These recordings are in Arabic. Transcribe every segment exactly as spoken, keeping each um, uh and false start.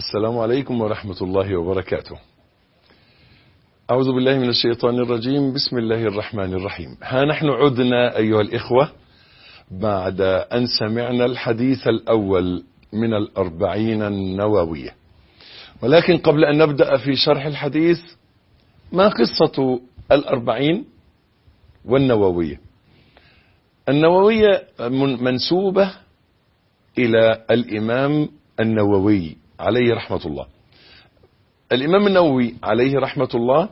السلام عليكم ورحمة الله وبركاته. أعوذ بالله من الشيطان الرجيم. بسم الله الرحمن الرحيم. ها نحن عدنا أيها الإخوة بعد أن سمعنا الحديث الأول من الأربعين النووية، ولكن قبل أن نبدأ في شرح الحديث، ما قصة الأربعين والنووية؟ النووية منسوبة إلى الإمام النووي عليه رحمة الله. الإمام النووي عليه رحمة الله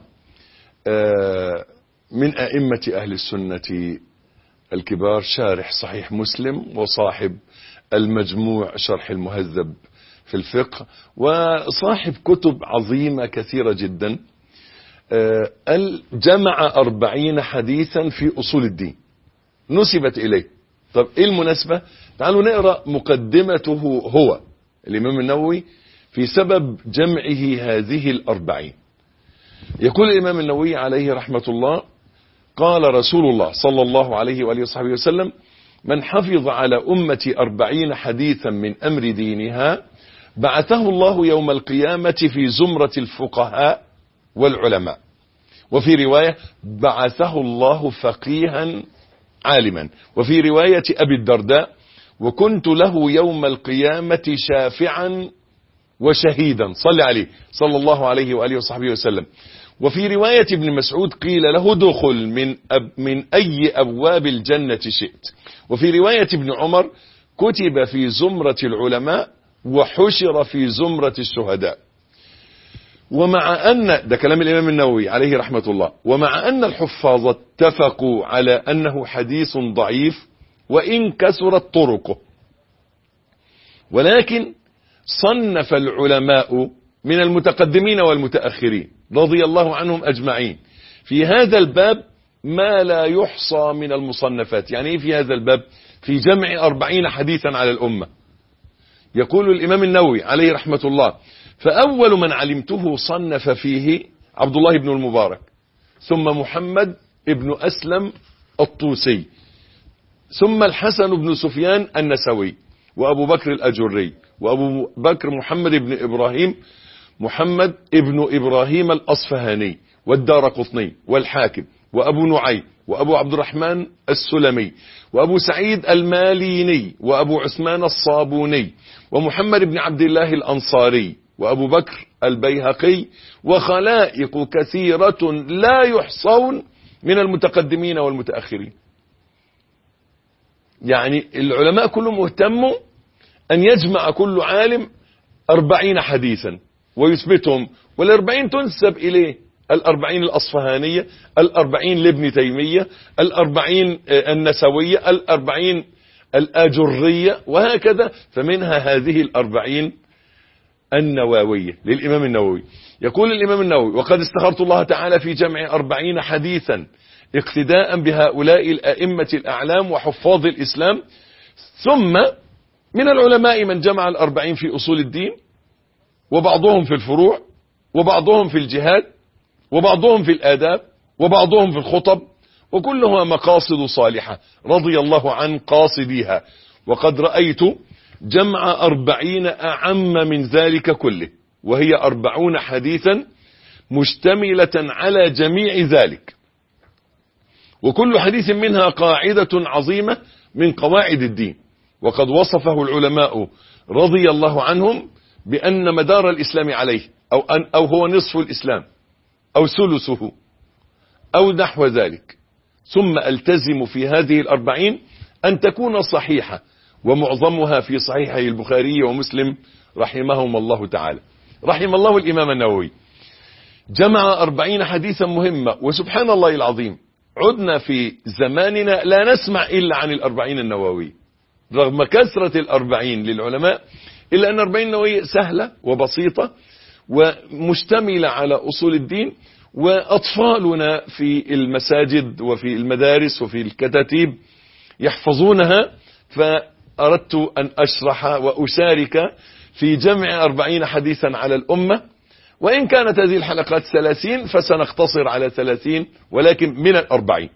من أئمة أهل السنة الكبار، شارح صحيح مسلم وصاحب المجموع شرح المهذب في الفقه، وصاحب كتب عظيمة كثيرة جدا. جمع أربعين حديثا في أصول الدين نسبت إليه. طب إيه المناسبة؟ تعالوا نقرأ مقدمته هو الإمام النووي في سبب جمعه هذه الأربعين. يقول الإمام النووي عليه رحمة الله: قال رسول الله صلى الله عليه وآله وصحبه وسلم: من حفظ على أمة أربعين حديثا من أمر دينها بعثه الله يوم القيامة في زمرة الفقهاء والعلماء. وفي رواية: بعثه الله فقيها عالما. وفي رواية أبي الدرداء: وكنت له يوم القيامة شافعا وشهيدا. صلى عليه صلى الله عليه وآله وصحبه وسلم. وفي رواية ابن مسعود: قيل له دخل من, أب من أي أبواب الجنة شئت. وفي رواية ابن عمر: كتب في زمرة العلماء وحشر في زمرة الشهداء. ومع أن ده كلام الإمام النووي عليه رحمة الله، ومع أن الحفاظ اتفقوا على أنه حديث ضعيف وإن كثرت طرقه، ولكن صنف العلماء من المتقدمين والمتأخرين رضي الله عنهم أجمعين في هذا الباب ما لا يحصى من المصنفات. يعني ايه في هذا الباب؟ في جمع أربعين حديثا على الأمة. يقول الإمام النووي عليه رحمة الله: فأول من علمته صنف فيه عبد الله بن المبارك، ثم محمد ابن أسلم الطوسي، ثم الحسن بن سفيان النسوي، وأبو بكر الأجري، وأبو بكر محمد بن إبراهيم محمد ابن إبراهيم الأصفهاني، والدارقطني، والحاكم، وأبو نعيم، وأبو عبد الرحمن السلمي، وأبو سعيد الماليني، وأبو عثمان الصابوني، ومحمد بن عبد الله الأنصاري، وأبو بكر البيهقي، وخلائق كثيرة لا يحصون من المتقدمين والمتأخرين. يعني العلماء كلهم مهتموا أن يجمع كل عالم أربعين حديثا ويثبتهم، والأربعين تنسب إليه: الأربعين الأصفهانية، الأربعين لابن تيمية، الأربعين النسوية، الأربعين الآجرية، وهكذا. فمنها هذه الأربعين النووية للإمام النووي. يقول الإمام النووي: وقد استخرت الله تعالى في جمع أربعين حديثا اقتداء بهؤلاء الأئمة الأعلام وحفاظ الإسلام. ثم من العلماء من جمع الأربعين في أصول الدين، وبعضهم في الفروع، وبعضهم في الجهاد، وبعضهم في الآداب، وبعضهم في الخطب، وكلها مقاصد صالحة رضي الله عن قاصديها. وقد رأيت جمع أربعين أعم من ذلك كله، وهي أربعون حديثا مشتملة على جميع ذلك، وكل حديث منها قاعدة عظيمة من قواعد الدين. وقد وصفه العلماء رضي الله عنهم بأن مدار الإسلام عليه، أو, أن أو هو نصف الإسلام، أو ثلثه، أو نحو ذلك. ثم ألتزم في هذه الأربعين أن تكون صحيحة، ومعظمها في صحيحي البخاري ومسلم رحمهم الله تعالى. رحم الله الإمام النووي. جمع أربعين حديثا مهمة. وسبحان الله العظيم، عدنا في زماننا لا نسمع إلا عن الأربعين النووي، رغم كثرة الأربعين للعلماء، إلا أن الأربعين النووية سهلة وبسيطة ومشتملة على أصول الدين. وأطفالنا في المساجد وفي المدارس وفي الكتاتيب يحفظونها، فأردت أن أشرح وأشارك في جمع أربعين حديثا على الأمة. وإن كانت هذه الحلقات ثلاثين فسنقتصر على ثلاثين، ولكن من الأربعين.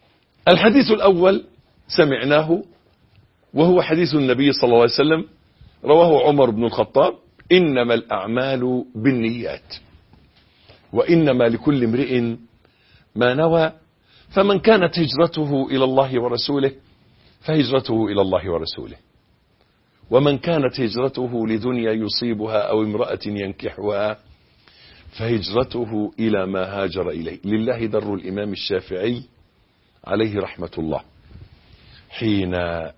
الحديث الأول سمعناه، وهو حديث النبي صلى الله عليه وسلم رواه عمر بن الخطاب: إنما الأعمال بالنيات وإنما لكل امرئ ما نوى، فمن كانت هجرته إلى الله ورسوله فهجرته إلى الله ورسوله، ومن كانت هجرته لدنيا يصيبها أو امرأة ينكحها فهجرته إلى ما هاجر إليه. لله در الإمام الشافعي عليه رحمة الله حين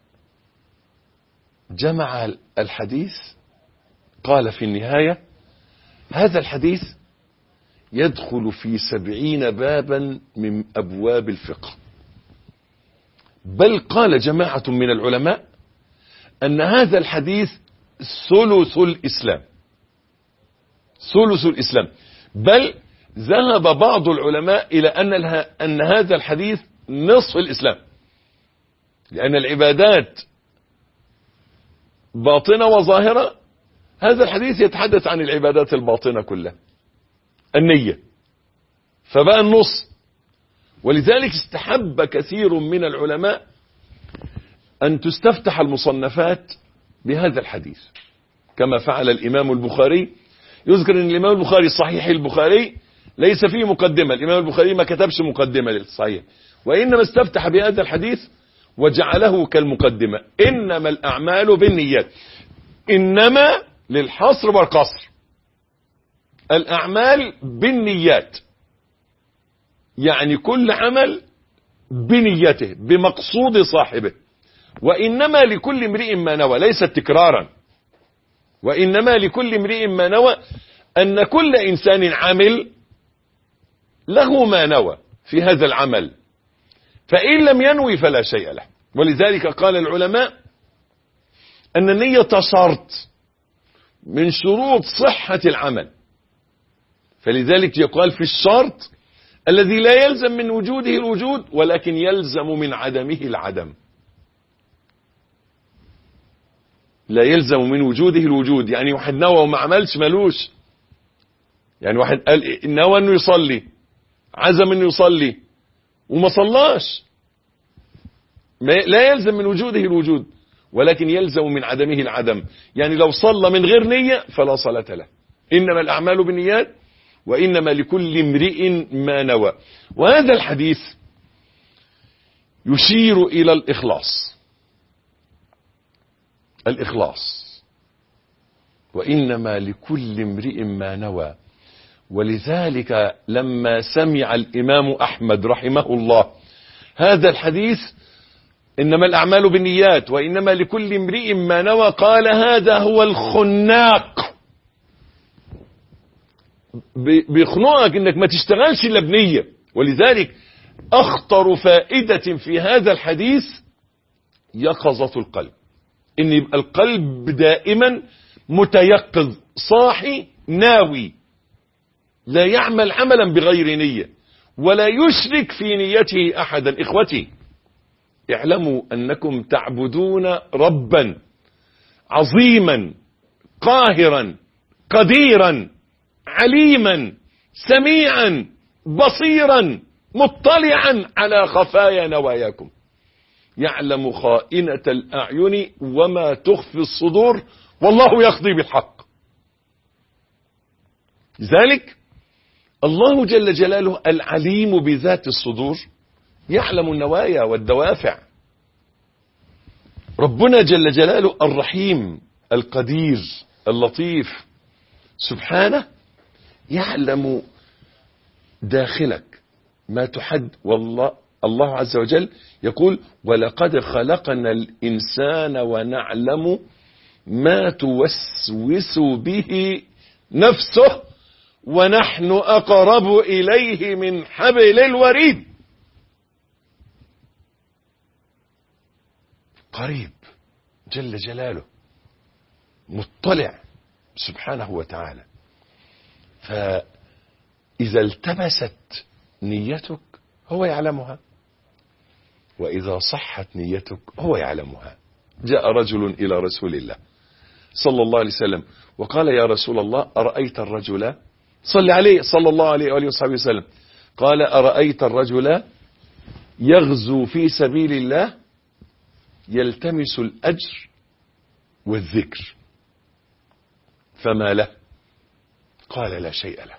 جمع الحديث قال في النهاية: هذا الحديث يدخل في سبعين بابا من أبواب الفقه. بل قال جماعة من العلماء أن هذا الحديث ثلث الإسلام، ثلث الإسلام. بل ذهب بعض العلماء إلى أن, أن هذا الحديث نصف الإسلام، لأن العبادات باطنة وظاهرة. هذا الحديث يتحدث عن العبادات الباطنة كلها، النية، فبقى النص. ولذلك استحب كثير من العلماء أن تستفتح المصنفات بهذا الحديث، كما فعل الإمام البخاري. يذكر أن الإمام البخاري صحيح البخاري ليس فيه مقدمة، الإمام البخاري ما كتبش مقدمة للصحيح، وإنما استفتح بهذا الحديث وجعله كالمقدمة: إنما الأعمال بالنيات. إنما للحصر والقصر، الأعمال بالنيات، يعني كل عمل بنيته بمقصود صاحبه. وإنما لكل امرئ ما نوى، ليس تكرارا، وإنما لكل امرئ ما نوى، أن كل إنسان عمل له ما نوى في هذا العمل، فإن لم ينوي فلا شيء له. ولذلك قال العلماء أن النية شرط من شروط صحة العمل، فلذلك يقال في الشرط الذي لا يلزم من وجوده الوجود ولكن يلزم من عدمه العدم. لا يلزم من وجوده الوجود، يعني واحد نوى وما عملش ملوش. يعني واحد قال نوى انه يصلي، عزم انه يصلي وما صلاش، لا يلزم من وجوده الوجود ولكن يلزم من عدمه العدم. يعني لو صلى من غير نية فلا صلاة له. إنما الأعمال بالنيات وإنما لكل امرئ ما نوى. وهذا الحديث يشير إلى الإخلاص، الإخلاص وإنما لكل امرئ ما نوى. ولذلك لما سمع الإمام أحمد رحمه الله هذا الحديث إنما الأعمال بالنيات وإنما لكل امرئ ما نوى، قال: هذا هو الخناق، بيخنقك انك ما تشتغلش الا بنية. ولذلك اخطر فائدة في هذا الحديث يقظة القلب، ان يبقى القلب دائما متيقظ صاحي ناوي، لا يعمل عملا بغير نية ولا يشرك في نيته احدا. اخوتي اعلموا انكم تعبدون ربا عظيما قاهرا قديرا عليما سميعا بصيرا مطلعا على خفايا نواياكم، يعلم خائنة الأعين وما تخفي الصدور، والله يقضي بالحق. لذلك الله جل جلاله العليم بذات الصدور، يعلم النوايا والدوافع. ربنا جل جلاله الرحيم القدير اللطيف سبحانه يعلم داخلك ما تحد. والله الله عز وجل يقول: ولقد خلقنا الإنسان ونعلم ما توسوس به نفسه ونحن أقرب إليه من حبل الوريد. قريب جل جلاله، مطلع سبحانه وتعالى. فإذا التبست نيتك هو يعلمها، وإذا صحت نيتك هو يعلمها. جاء رجل إلى رسول الله صلى الله عليه وسلم وقال: يا رسول الله، أرأيت الرجل، صلى عليه صلى الله عليه وآله وصحبه وسلم، قال: أرأيت الرجل يغزو في سبيل الله يلتمس الأجر والذكر فما له؟ قال لا شيء له.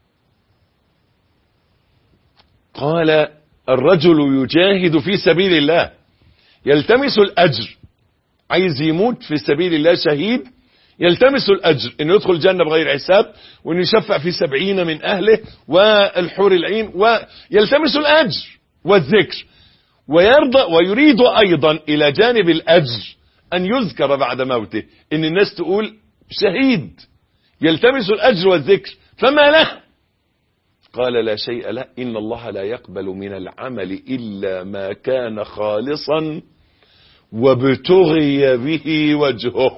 قال الرجل يجاهد في سبيل الله يلتمس الأجر، عايز يموت في سبيل الله شهيد، يلتمس الأجر انه يدخل الجنة بغير حساب، وانه يشفع في سبعين من اهله والحور العين، ويلتمس الأجر والذكر، ويرضى ويريد ايضا الى جانب الأجر ان يذكر بعد موته، ان الناس تقول شهيد يلتمس الأجر والذكر، فما له؟ قال لا شيء له. إن الله لا يقبل من العمل إلا ما كان خالصا وابتغي به وجهه.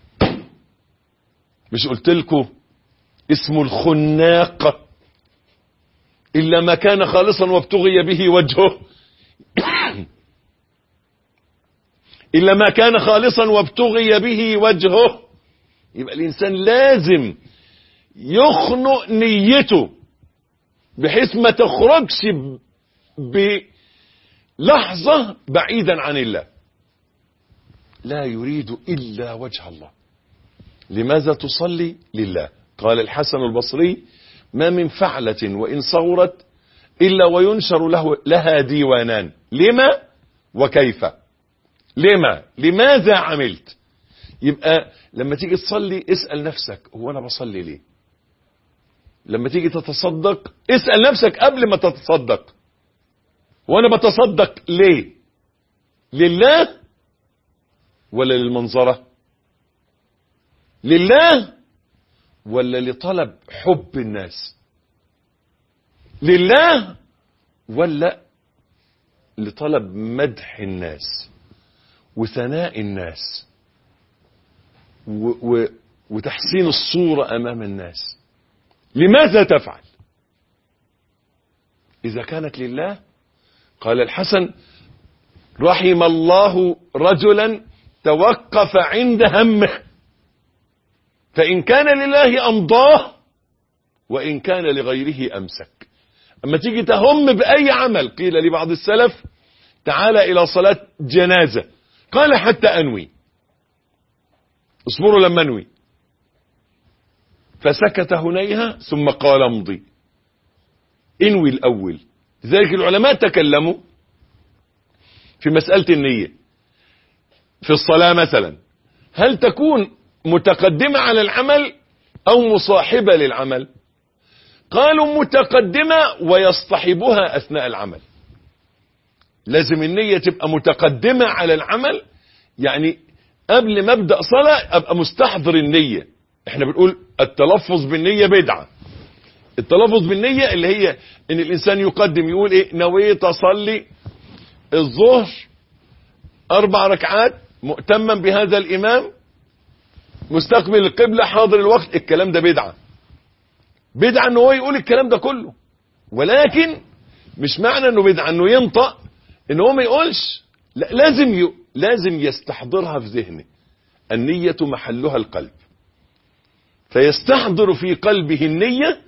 مش قلت لكم اسم الخناق إلا ما كان خالصا وابتغي به وجهه؟ إلا ما كان خالصا وابتغي به وجهه. يبقى الإنسان لازم يخنق نيته بحيث ما تخرجش بلحظة بعيدا عن الله، لا يريد إلا وجه الله. لماذا تصلي؟ لله. قال الحسن البصري ما من فعلة وإن صغرت إلا وينشر له لها ديوانان، لما وكيف. لما لماذا عملت؟ يبقى لما تيجي تصلي اسأل نفسك هو أنا بصلي ليه؟ لما تيجي تتصدق اسأل نفسك قبل ما تتصدق هو أنا بتصدق ليه؟ لله ولا للمنظرة؟ لله ولا لطلب حب الناس؟ لله ولا لطلب مدح الناس وثناء الناس و و وتحسين الصورة أمام الناس؟ لماذا تفعل؟ إذا كانت لله، قال الحسن رحم الله رجلا توقف عند همه، فإن كان لله أمضاه وإن كان لغيره أمسك. أما تيجي تهم بأي عمل، قيل لبعض السلف تعالى إلى صلاة جنازة، قال حتى أنوي، اصبروا لما أنوي، فسكت هنيها ثم قال امضي، انوي الأول. لذلك العلماء تكلموا في مسألة النية في الصلاة مثلا، هل تكون متقدمة على العمل أو مصاحبة للعمل؟ قالوا متقدمة ويصطحبها أثناء العمل. لازم النية تبقى متقدمة على العمل، يعني قبل ما ابدأ صلاة أبقى مستحضر النية. احنا بنقول التلفظ بالنية بدعة. التلفظ بالنية اللي هي ان الانسان يقدم يقول ايه، نويت اصلي الظهر اربع ركعات مؤتما بهذا الامام مستقبل القبلة حاضر الوقت. الكلام ده بدعة. بدعة انه هو يقول الكلام ده كله، ولكن مش معنى انه بدعة انه ينطق انه هو ما يقولش. لا، لازم ي... لازم يستحضرها في ذهنه. النية محلها القلب، فيستحضر في قلبه النية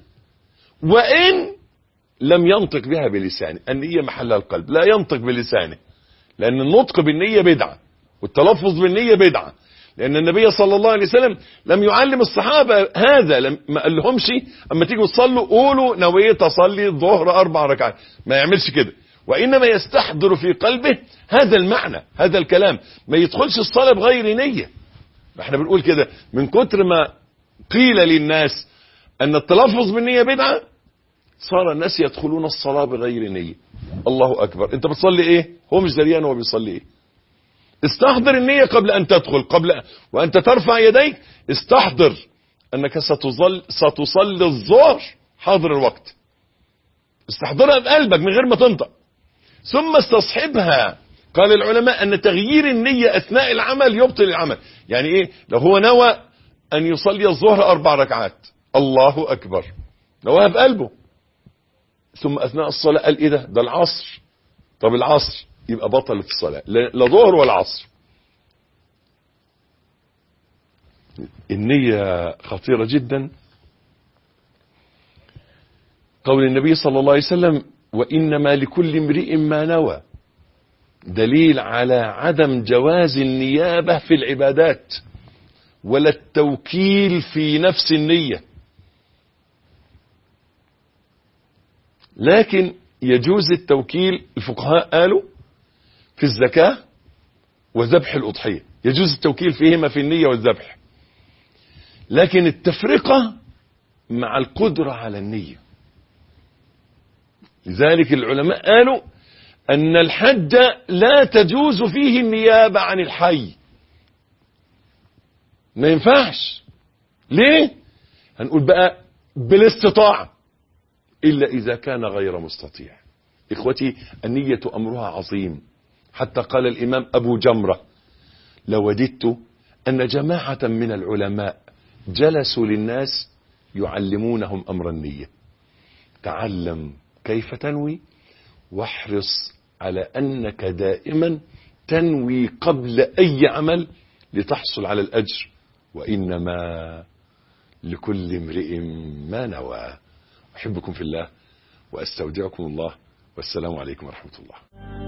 وإن لم ينطق بها بلسانه. النية محلها القلب، لا ينطق بلسانه، لأن النطق بالنية بدعة والتلفظ بالنية بدعة. لأن النبي صلى الله عليه وسلم لم يعلم الصحابة هذا، لم ما قال لهمش أما تيجوا تصلوا قولوا نويت أصلي الظهر أربع ركعات، ما يعملش كده، وإنما يستحضر في قلبه هذا المعنى، هذا الكلام. ما يدخلش الصلاة بغير نية. احنا بنقول كده من كتر ما قيل للناس أن التلفظ بالنية بدعة، صار الناس يدخلون الصلاة بغير نية. الله أكبر، أنت بتصلي إيه؟ هو مش دريان هو بيصلي إيه. استحضر النية قبل أن تدخل، قبل وأنت ترفع يديك استحضر أنك ستظل ستصلي الظهر حاضر الوقت. استحضرها بقلبك من غير ما تنطق، ثم استصحبها. قال العلماء أن تغيير النية أثناء العمل يبطل العمل. يعني إيه؟ لو هو نوى أن يصلي الظهر أربع ركعات، الله أكبر، نواها بقلبه، ثم أثناء الصلاة قال إيه ده؟ ده العصر. طب العصر يبقى بطلت الصلاة، لا ظهر ولا عصر. النية خطيرة جدا. قول النبي صلى الله عليه وسلم وإنما لكل امرئ ما نوى، دليل على عدم جواز النيابة في العبادات. ولا التوكيل في نفس النية، لكن يجوز التوكيل. الفقهاء قالوا في الزكاة وذبح الأضحية يجوز التوكيل فيهما في النية والذبح، لكن التفرقة مع القدرة على النية. لذلك العلماء قالوا أن الحج لا تجوز فيه النيابة عن الحي، ما ينفعش. ليه؟ هنقول بقى بالاستطاعة، إلا إذا كان غير مستطيع. إخوتي، النية أمرها عظيم، حتى قال الإمام أبو جمرة: لوددت أن جماعة من العلماء جلسوا للناس يعلمونهم أمر النية. تعلم كيف تنوي، واحرص على أنك دائما تنوي قبل أي عمل لتحصل على الأجر، وإنما لكل امرئ ما نوى. أحبكم في الله وأستودعكم الله، والسلام عليكم ورحمة الله.